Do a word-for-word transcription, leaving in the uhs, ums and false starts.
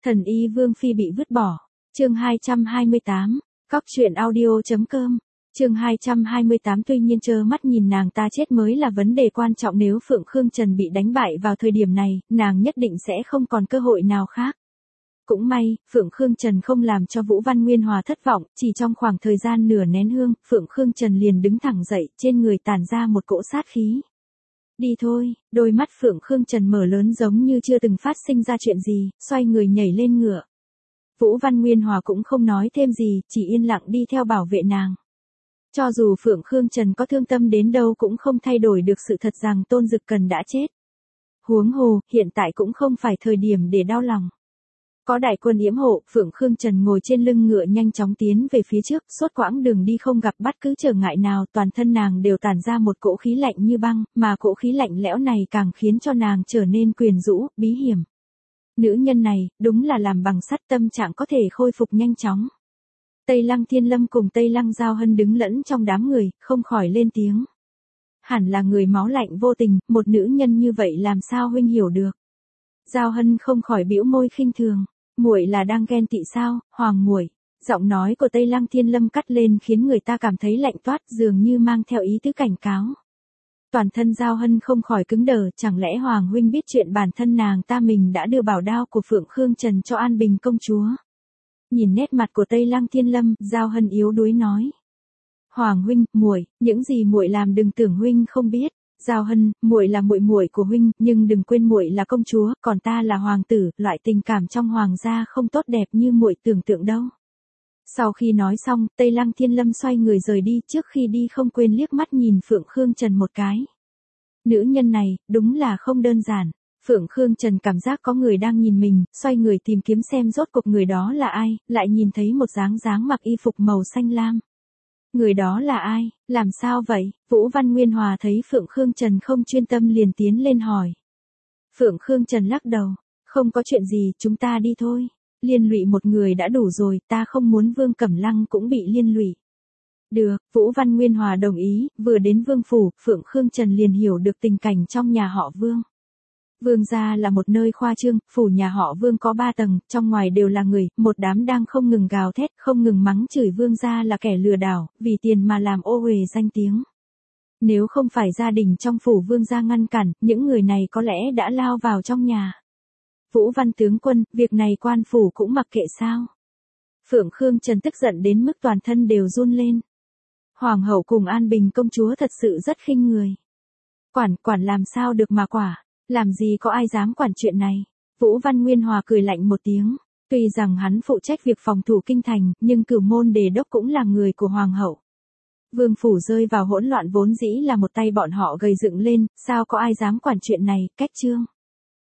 Thần y Vương Phi bị vứt bỏ. Chương hai trăm hai mươi tám. Cóc truyện audio chấm com. Chương hai trăm hai mươi tám. Tuy nhiên trơ mắt nhìn nàng ta chết mới là vấn đề quan trọng, nếu Phượng Khương Trần bị đánh bại vào thời điểm này, nàng nhất định sẽ không còn cơ hội nào khác. Cũng may, Phượng Khương Trần không làm cho Vũ Văn Nguyên Hòa thất vọng, chỉ trong khoảng thời gian nửa nén hương, Phượng Khương Trần liền đứng thẳng dậy, trên người tản ra một cỗ sát khí. Đi thôi, đôi mắt Phượng Khương Trần mở lớn giống như chưa từng phát sinh ra chuyện gì, xoay người nhảy lên ngựa. Vũ Văn Nguyên Hòa cũng không nói thêm gì, chỉ yên lặng đi theo bảo vệ nàng. Cho dù Phượng Khương Trần có thương tâm đến đâu cũng không thay đổi được sự thật rằng Tôn Dực Cần đã chết. Huống hồ, hiện tại cũng không phải thời điểm để đau lòng. Có đại quân yểm hộ, Phượng Khương Trần ngồi trên lưng ngựa nhanh chóng tiến về phía trước, suốt quãng đường đi không gặp bất cứ trở ngại nào, toàn thân nàng đều tản ra một cỗ khí lạnh như băng, mà cỗ khí lạnh lẽo này càng khiến cho nàng trở nên quyến rũ, bí hiểm. Nữ nhân này, đúng là làm bằng sắt, tâm trạng có thể khôi phục nhanh chóng. Tây Lăng Thiên Lâm cùng Tây Lăng Giao Hân đứng lẫn trong đám người, không khỏi lên tiếng. Hẳn là người máu lạnh vô tình, một nữ nhân như vậy làm sao huynh hiểu được. Giao Hân không khỏi bĩu môi khinh thường. Muội là đang ghen tị sao, Hoàng muội? Giọng nói của Tây Lăng Thiên Lâm cắt lên khiến người ta cảm thấy lạnh toát, dường như mang theo ý tứ cảnh cáo. Toàn thân Giao Hân không khỏi cứng đờ, chẳng lẽ Hoàng huynh biết chuyện bản thân nàng ta mình đã đưa bảo đao của Phượng Khương Trần cho An Bình công chúa? Nhìn nét mặt của Tây Lăng Thiên Lâm, Giao Hân yếu đuối nói. Hoàng huynh, muội, những gì muội làm đừng tưởng huynh không biết. Giao Hân, muội là muội muội của huynh, nhưng đừng quên muội là công chúa, còn ta là hoàng tử, loại tình cảm trong hoàng gia không tốt đẹp như muội tưởng tượng đâu. Sau khi nói xong, Tây Lăng Thiên Lâm xoay người rời đi, trước khi đi không quên liếc mắt nhìn Phượng Khương Trần một cái. Nữ nhân này, đúng là không đơn giản. Phượng Khương Trần cảm giác có người đang nhìn mình, xoay người tìm kiếm xem rốt cuộc người đó là ai, lại nhìn thấy một dáng dáng mặc y phục màu xanh lam. Người đó là ai, làm sao vậy? Vũ Văn Nguyên Hòa thấy Phượng Khương Trần không chuyên tâm liền tiến lên hỏi. Phượng Khương Trần lắc đầu, không có chuyện gì, chúng ta đi thôi. Liên lụy một người đã đủ rồi, ta không muốn Vương Cẩm Lăng cũng bị liên lụy. Được, Vũ Văn Nguyên Hòa đồng ý, vừa đến Vương phủ, Phượng Khương Trần liền hiểu được tình cảnh trong nhà họ Vương. Vương gia là một nơi khoa trương, phủ nhà họ Vương có ba tầng, trong ngoài đều là người, một đám đang không ngừng gào thét, không ngừng mắng chửi Vương gia là kẻ lừa đảo, vì tiền mà làm ô uế danh tiếng. Nếu không phải gia đình trong phủ Vương gia ngăn cản, những người này có lẽ đã lao vào trong nhà. Vũ Văn tướng quân, việc này quan phủ cũng mặc kệ sao? Phượng Khương Trần tức giận đến mức toàn thân đều run lên. Hoàng hậu cùng An Bình công chúa thật sự rất khinh người. Quản, quản làm sao được mà quả. Làm gì có ai dám quản chuyện này. Vũ Văn Nguyên Hòa cười lạnh một tiếng. Tuy rằng hắn phụ trách việc phòng thủ kinh thành, nhưng Cửu Môn Đề Đốc cũng là người của Hoàng hậu. Vương phủ rơi vào hỗn loạn vốn dĩ là một tay bọn họ gây dựng lên, sao có ai dám quản chuyện này, cách chương.